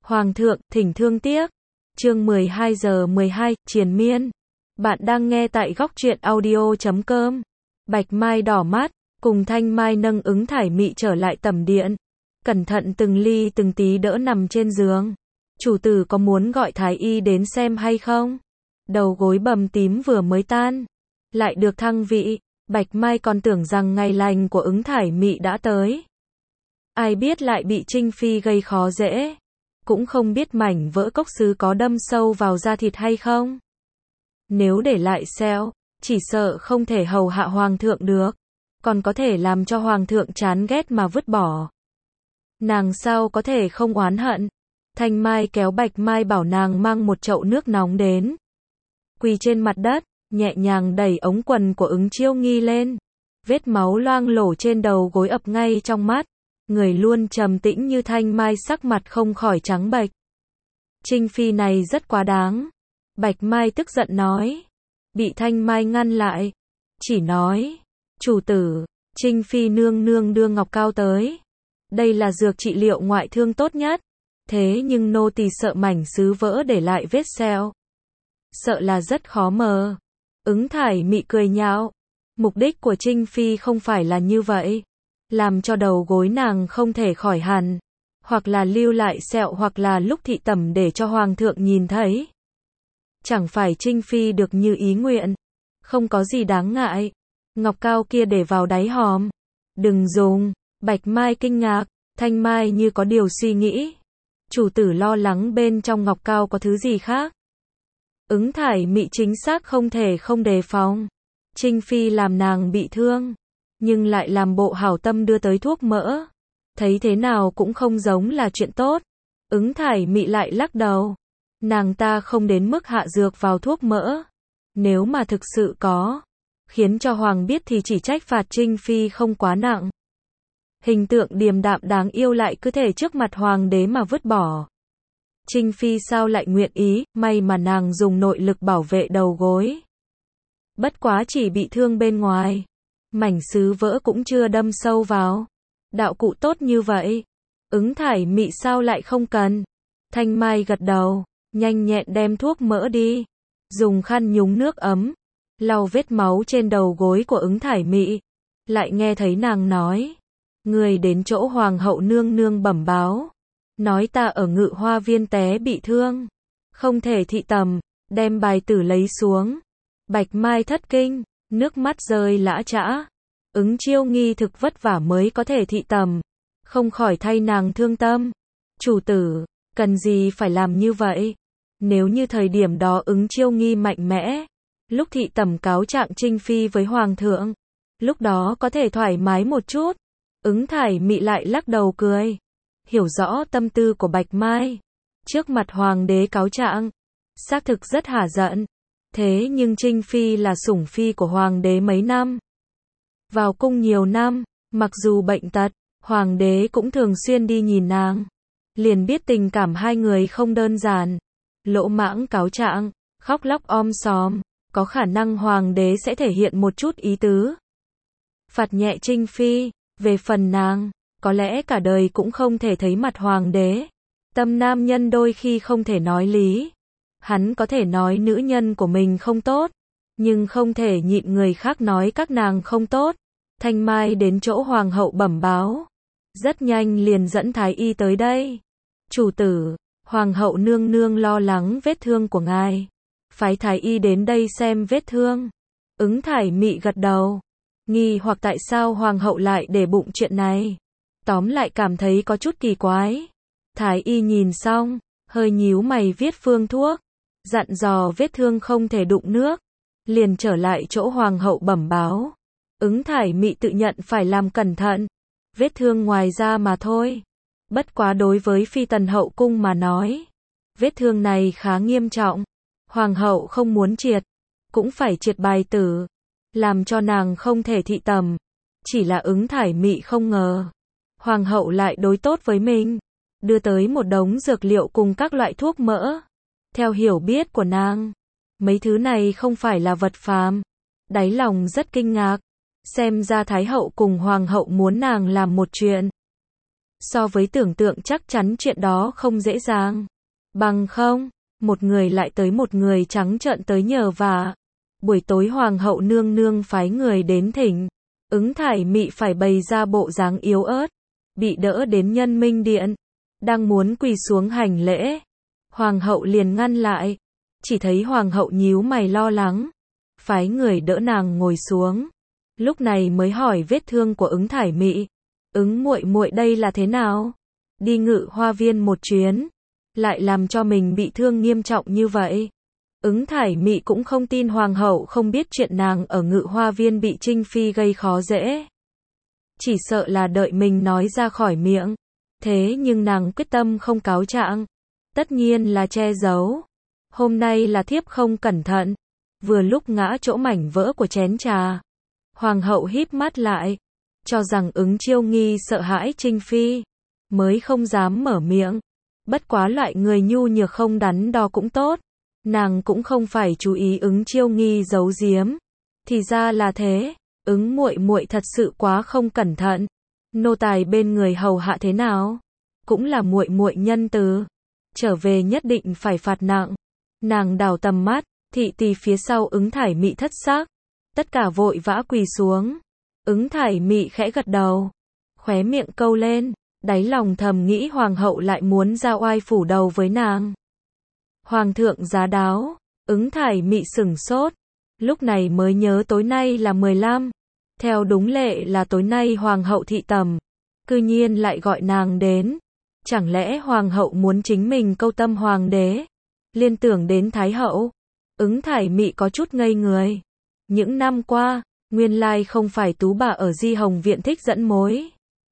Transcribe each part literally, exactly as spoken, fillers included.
Hoàng thượng, thỉnh thương tiếc. Chương mười hai giờ mười hai, triền miên. Bạn đang nghe tại góc truyện audio chấm com. Bạch Mai đỏ mắt, cùng Thanh Mai nâng ứng thải mị trở lại tầm điện. Cẩn thận từng ly từng tí đỡ nằm trên giường. Chủ tử có muốn gọi thái y đến xem hay không? Đầu gối bầm tím vừa mới tan, lại được thăng vị. Bạch Mai còn tưởng rằng ngày lành của ứng thải mị đã tới. Ai biết lại bị Trinh Phi gây khó dễ. Cũng không biết mảnh vỡ cốc sứ có đâm sâu vào da thịt hay không. Nếu để lại sẹo, chỉ sợ không thể hầu hạ hoàng thượng được. Còn có thể làm cho hoàng thượng chán ghét mà vứt bỏ. Nàng sao có thể không oán hận. Thanh Mai kéo Bạch Mai bảo nàng mang một chậu nước nóng đến. Quỳ trên mặt đất, nhẹ nhàng đẩy ống quần của ứng chiêu nghi lên. Vết máu loang lổ trên đầu gối ập ngay trong mắt. Người luôn trầm tĩnh như Thanh Mai sắc mặt không khỏi trắng bệch. Trinh Phi này rất quá đáng. Bạch Mai tức giận nói. Bị Thanh Mai ngăn lại. Chỉ nói. Chủ tử, Trinh Phi nương nương đưa ngọc cao tới. Đây là dược trị liệu ngoại thương tốt nhất. Thế nhưng nô tỳ sợ mảnh sứ vỡ để lại vết sẹo. Sợ là rất khó mờ. Ứng thải mị cười nhạo. Mục đích của Trinh Phi không phải là như vậy. Làm cho đầu gối nàng không thể khỏi hẳn. Hoặc là lưu lại sẹo hoặc là lúc thị tẩm để cho hoàng thượng nhìn thấy. Chẳng phải Trinh Phi được như ý nguyện. Không có gì đáng ngại. Ngọc cao kia để vào đáy hòm. Đừng dùng. Bạch Mai kinh ngạc. Thanh Mai như có điều suy nghĩ. Chủ tử lo lắng bên trong ngọc cao có thứ gì khác. Ứng thải mị chính xác không thể không đề phòng. Trinh Phi làm nàng bị thương. Nhưng lại làm bộ hảo tâm đưa tới thuốc mỡ. Thấy thế nào cũng không giống là chuyện tốt. Ứng thải mị lại lắc đầu. Nàng ta không đến mức hạ dược vào thuốc mỡ. Nếu mà thực sự có, khiến cho hoàng biết thì chỉ trách phạt Trinh Phi không quá nặng. Hình tượng điềm đạm đáng yêu lại cứ thể trước mặt hoàng đế mà vứt bỏ. Trinh Phi sao lại nguyện ý, may mà nàng dùng nội lực bảo vệ đầu gối. Bất quá chỉ bị thương bên ngoài. Mảnh sứ vỡ cũng chưa đâm sâu vào. Đạo cụ tốt như vậy. Ứng thải mị sao lại không cần. Thanh Mai gật đầu. Nhanh nhẹn đem thuốc mỡ đi. Dùng khăn nhúng nước ấm. Lau vết máu trên đầu gối của ứng thải mị. Lại nghe thấy nàng nói. Người đến chỗ hoàng hậu nương nương bẩm báo. Nói ta ở Ngự Hoa Viên té bị thương. Không thể thị tầm. Đem bài tử lấy xuống. Bạch Mai thất kinh. Nước mắt rơi lã chã. Ứng chiêu nghi thực vất vả mới có thể thị tầm. Không khỏi thay nàng thương tâm. Chủ tử, cần gì phải làm như vậy? Nếu như thời điểm đó ứng chiêu nghi mạnh mẽ. Lúc thị tầm cáo trạng Trinh Phi với hoàng thượng. Lúc đó có thể thoải mái một chút. Ứng thải mị lại lắc đầu cười. Hiểu rõ tâm tư của Bạch Mai. Trước mặt hoàng đế cáo trạng. Xác thực rất hả giận. Thế nhưng Trinh Phi là sủng phi của hoàng đế mấy năm. Vào cung nhiều năm, mặc dù bệnh tật, hoàng đế cũng thường xuyên đi nhìn nàng. Liền biết tình cảm hai người không đơn giản. Lỗ mãng cáo trạng, khóc lóc om sòm, có khả năng hoàng đế sẽ thể hiện một chút ý tứ. Phạt nhẹ Trinh Phi, về phần nàng, có lẽ cả đời cũng không thể thấy mặt hoàng đế. Tâm nam nhân đôi khi không thể nói lý. Hắn có thể nói nữ nhân của mình không tốt, nhưng không thể nhịn người khác nói các nàng không tốt. Thanh Mai đến chỗ hoàng hậu bẩm báo. Rất nhanh liền dẫn thái y tới đây. Chủ tử, hoàng hậu nương nương lo lắng vết thương của ngài. Phái thái y đến đây xem vết thương. Ứng thải mị gật đầu. Nghi hoặc tại sao hoàng hậu lại để bụng chuyện này. Tóm lại cảm thấy có chút kỳ quái. Thái y nhìn xong, hơi nhíu mày viết phương thuốc. Dặn dò vết thương không thể đụng nước. Liền trở lại chỗ hoàng hậu bẩm báo. Ứng thải mị tự nhận phải làm cẩn thận. Vết thương ngoài da mà thôi. Bất quá đối với phi tần hậu cung mà nói. Vết thương này khá nghiêm trọng. Hoàng hậu không muốn triệt. Cũng phải triệt bài tử. Làm cho nàng không thể thị tầm. Chỉ là ứng thải mị không ngờ. Hoàng hậu lại đối tốt với mình. Đưa tới một đống dược liệu cùng các loại thuốc mỡ. Theo hiểu biết của nàng, mấy thứ này không phải là vật phàm. Đáy lòng rất kinh ngạc. Xem ra Thái hậu cùng Hoàng hậu muốn nàng làm một chuyện. So với tưởng tượng chắc chắn chuyện đó không dễ dàng. Bằng không, một người lại tới một người trắng trợn tới nhờ vả. Buổi tối hoàng hậu nương nương phái người đến thỉnh. Ứng Thải Mị phải bày ra bộ dáng yếu ớt, bị đỡ đến Nhân Minh Điện, đang muốn quỳ xuống hành lễ. Hoàng hậu liền ngăn lại, chỉ thấy hoàng hậu nhíu mày lo lắng, phái người đỡ nàng ngồi xuống. Lúc này mới hỏi vết thương của Ứng Thải Mị. Ứng muội muội đây là thế nào? Đi Ngự Hoa Viên một chuyến, lại làm cho mình bị thương nghiêm trọng như vậy. Ứng Thải Mị cũng không tin hoàng hậu không biết chuyện nàng ở Ngự Hoa Viên bị Trinh Phi gây khó dễ. Chỉ sợ là đợi mình nói ra khỏi miệng. Thế nhưng nàng quyết tâm không cáo trạng. Tất nhiên là che giấu. Hôm nay là thiếp không cẩn thận. Vừa lúc ngã chỗ mảnh vỡ của chén trà. Hoàng hậu híp mắt lại, cho rằng Ứng Chiêu Nghi sợ hãi Trinh Phi, mới không dám mở miệng. Bất quá loại người nhu nhược không đắn đo cũng tốt. Nàng cũng không phải chú ý Ứng Chiêu Nghi giấu giếm. Thì ra là thế, Ứng muội muội thật sự quá không cẩn thận. Nô tài bên người hầu hạ thế nào, cũng là muội muội nhân từ. Trở về nhất định phải phạt nặng. Nàng đảo tầm mắt, thị tỳ phía sau Ứng Thải Mị thất sắc. Tất cả vội vã quỳ xuống. Ứng Thải Mị khẽ gật đầu, khóe miệng câu lên, đáy lòng thầm nghĩ hoàng hậu lại muốn ra oai phủ đầu với nàng. Hoàng thượng giá đáo. Ứng Thải Mị sửng sốt, lúc này mới nhớ tối nay là mười lăm. Theo đúng lệ là tối nay hoàng hậu thị tầm, cư nhiên lại gọi nàng đến. Chẳng lẽ hoàng hậu muốn chính mình câu tâm hoàng đế? Liên tưởng đến thái hậu, Ứng Thải Mị có chút ngây người. Những năm qua, nguyên lai không phải tú bà ở Di Hồng Viện thích dẫn mối,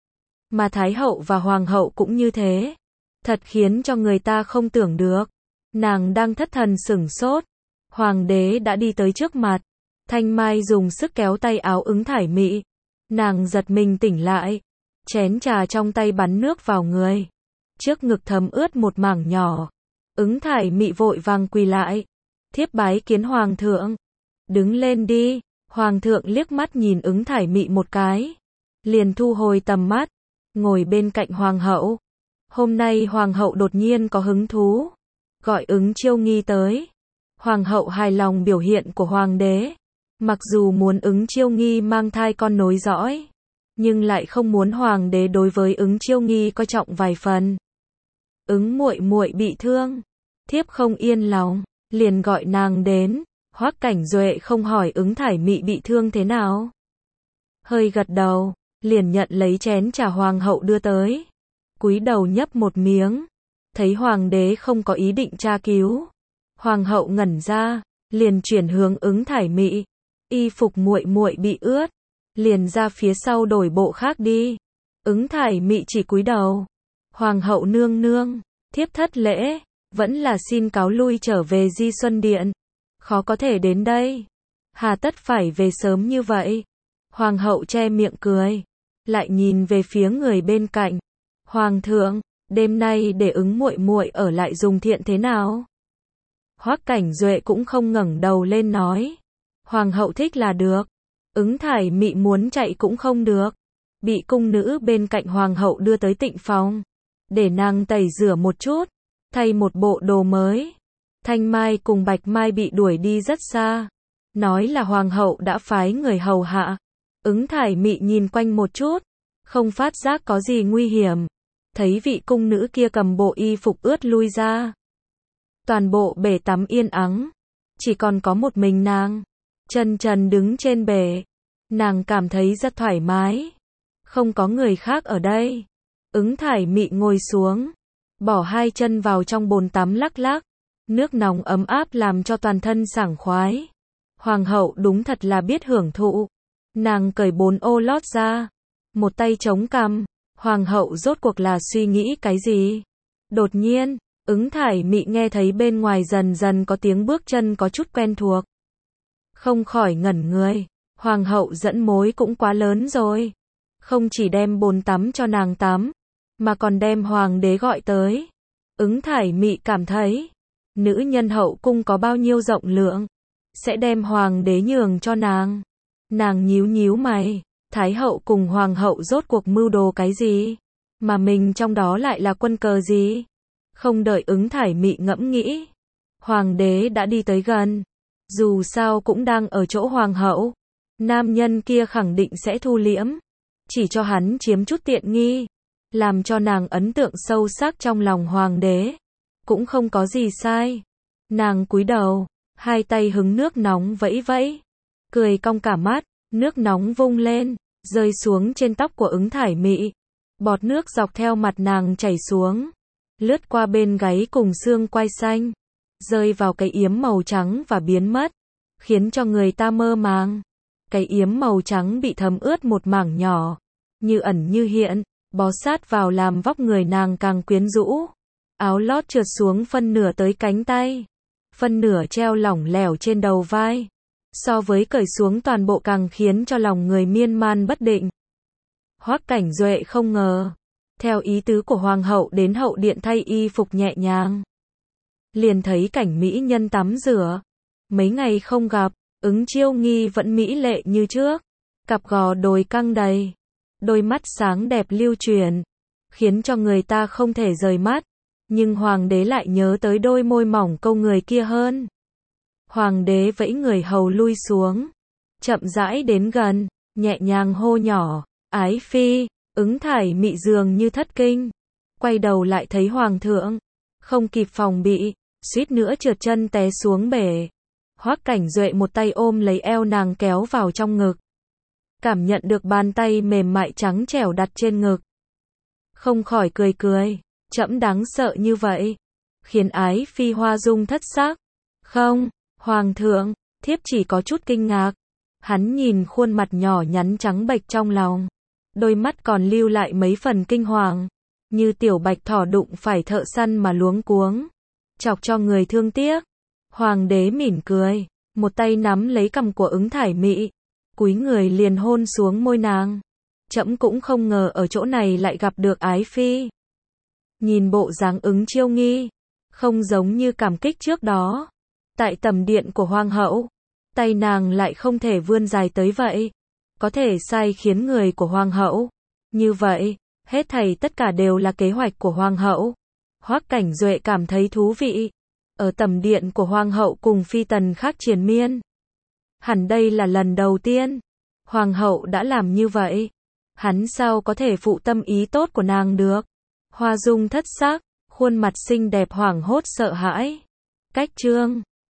mà thái hậu và hoàng hậu cũng như thế. Thật khiến cho người ta không tưởng được. Nàng đang thất thần sửng sốt, hoàng đế đã đi tới trước mặt. Thanh Mai dùng sức kéo tay áo Ứng Thải Mị. Nàng giật mình tỉnh lại, chén trà trong tay bắn nước vào người, trước ngực thấm ướt một mảng nhỏ. Ứng Thải Mị vội vàng quỳ lại, thiếp bái kiến hoàng thượng. Đứng lên đi. Hoàng thượng liếc mắt nhìn Ứng Thải Mị một cái, liền thu hồi tầm mắt, ngồi bên cạnh hoàng hậu. Hôm nay hoàng hậu đột nhiên có hứng thú, gọi Ứng Chiêu Nghi tới. Hoàng hậu hài lòng biểu hiện của hoàng đế, mặc dù muốn Ứng Chiêu Nghi mang thai con nối dõi, nhưng lại không muốn hoàng đế đối với Ứng Chiêu Nghi coi trọng vài phần. Ứng muội muội bị thương, thiếp không yên lòng, liền gọi nàng đến. Hoắc Cảnh Duệ không hỏi Ứng Thải Mị bị thương thế nào, hơi gật đầu, liền nhận lấy chén trà hoàng hậu đưa tới, cúi đầu nhấp một miếng, thấy hoàng đế không có ý định tra cứu. Hoàng hậu ngẩn ra, liền chuyển hướng Ứng Thải Mị, y phục muội muội bị ướt, liền ra phía sau đổi bộ khác đi. Ứng Thải Mị chỉ cúi đầu. Hoàng hậu nương nương, thiếp thất lễ, vẫn là xin cáo lui trở về Di Xuân Điện. Khó có thể đến đây, hà tất phải về sớm như vậy. Hoàng hậu che miệng cười, lại nhìn về phía người bên cạnh. Hoàng thượng, đêm nay để Ứng muội muội ở lại dùng thiện thế nào? Hoắc Cảnh Duệ cũng không ngẩng đầu lên nói, hoàng hậu thích là được. Ứng Thải Mị muốn chạy cũng không được, bị cung nữ bên cạnh hoàng hậu đưa tới tịnh phòng, để nàng tẩy rửa một chút, thay một bộ đồ mới. Thanh Mai cùng Bạch Mai bị đuổi đi rất xa, nói là hoàng hậu đã phái người hầu hạ. Ứng Thải Mị nhìn quanh một chút, không phát giác có gì nguy hiểm, thấy vị cung nữ kia cầm bộ y phục ướt lui ra. Toàn bộ bể tắm yên ắng, chỉ còn có một mình nàng, chân trần đứng trên bể. Nàng cảm thấy rất thoải mái, không có người khác ở đây. Ứng Thải Mị ngồi xuống, bỏ hai chân vào trong bồn tắm lắc lắc. Nước nóng ấm áp làm cho toàn thân sảng khoái. Hoàng hậu đúng thật là biết hưởng thụ. Nàng cởi bốn ô lót ra, một tay chống cằm. Hoàng hậu rốt cuộc là suy nghĩ cái gì? Đột nhiên, Ứng Thải Mị nghe thấy bên ngoài dần dần có tiếng bước chân có chút quen thuộc. Không khỏi ngẩn người. Hoàng hậu dẫn mối cũng quá lớn rồi. Không chỉ đem bồn tắm cho nàng tắm, mà còn đem hoàng đế gọi tới. Ứng Thải Mị cảm thấy, nữ nhân hậu cung có bao nhiêu rộng lượng, sẽ đem hoàng đế nhường cho nàng. Nàng nhíu nhíu mày, thái hậu cùng hoàng hậu rốt cuộc mưu đồ cái gì? mà mình trong đó lại là quân cờ gì? Không đợi Ứng Thải Mị ngẫm nghĩ, hoàng đế đã đi tới gần. Dù sao cũng đang ở chỗ hoàng hậu, nam nhân kia khẳng định sẽ thu liễm, chỉ cho hắn chiếm chút tiện nghi, làm cho nàng ấn tượng sâu sắc trong lòng hoàng đế, cũng không có gì sai. Nàng cúi đầu, hai tay hứng nước nóng vẫy vẫy, cười cong cả mắt, nước nóng vung lên, rơi xuống trên tóc của Ứng Thải Mị. Bọt nước dọc theo mặt nàng chảy xuống, lướt qua bên gáy cùng xương quai xanh, rơi vào cái yếm màu trắng và biến mất, khiến cho người ta mơ màng. Cái yếm màu trắng bị thấm ướt một mảng nhỏ, như ẩn như hiện, bó sát vào làm vóc người nàng càng quyến rũ. Áo lót trượt xuống phân nửa tới cánh tay, phân nửa treo lỏng lẻo trên đầu vai. So với cởi xuống toàn bộ càng khiến cho lòng người miên man bất định. Hoắc Cảnh Duệ không ngờ, theo ý tứ của hoàng hậu đến hậu điện thay y phục nhẹ nhàng. Liền thấy cảnh mỹ nhân tắm rửa. Mấy ngày không gặp, Ứng Chiêu Nghi vẫn mỹ lệ như trước, cặp gò đồi căng đầy, đôi mắt sáng đẹp lưu truyền, khiến cho người ta không thể rời mắt, nhưng hoàng đế lại nhớ tới đôi môi mỏng câu người kia hơn. Hoàng đế vẫy người hầu lui xuống, chậm rãi đến gần, nhẹ nhàng hô nhỏ, "Ái phi." Ứng Thải Mị dường như thất kinh, quay đầu lại thấy hoàng thượng, không kịp phòng bị, suýt nữa trượt chân té xuống bể. Hoắc Cảnh Duệ một tay ôm lấy eo nàng kéo vào trong ngực, cảm nhận được bàn tay mềm mại trắng trẻo đặt trên ngực, không khỏi cười cười, trẫm đáng sợ như vậy, khiến ái phi hoa dung thất sắc. Không, hoàng thượng, thiếp chỉ có chút kinh ngạc. Hắn nhìn khuôn mặt nhỏ nhắn trắng bệch trong lòng, đôi mắt còn lưu lại mấy phần kinh hoàng, như tiểu bạch thỏ đụng phải thợ săn mà luống cuống, chọc cho người thương tiếc. Hoàng đế mỉm cười, một tay nắm lấy cằm của Ứng Thải Mị, cúi người liền hôn xuống môi nàng. Trẫm cũng không ngờ ở chỗ này lại gặp được ái phi. Nhìn bộ dáng Ứng Chiêu Nghi, không giống như cảm kích trước đó. Tại tầm điện của hoàng hậu, tay nàng lại không thể vươn dài tới vậy, có thể sai khiến người của hoàng hậu. Như vậy, hết thảy tất cả đều là kế hoạch của hoàng hậu. Hoắc Cảnh Duệ cảm thấy thú vị. Ở tầm điện của hoàng hậu cùng phi tần khác triền miên, hẳn đây là lần đầu tiên hoàng hậu đã làm như vậy. Hắn sao có thể phụ tâm ý tốt của nàng được? Hoa dung thất sắc, khuôn mặt xinh đẹp hoảng hốt sợ hãi. Cách chương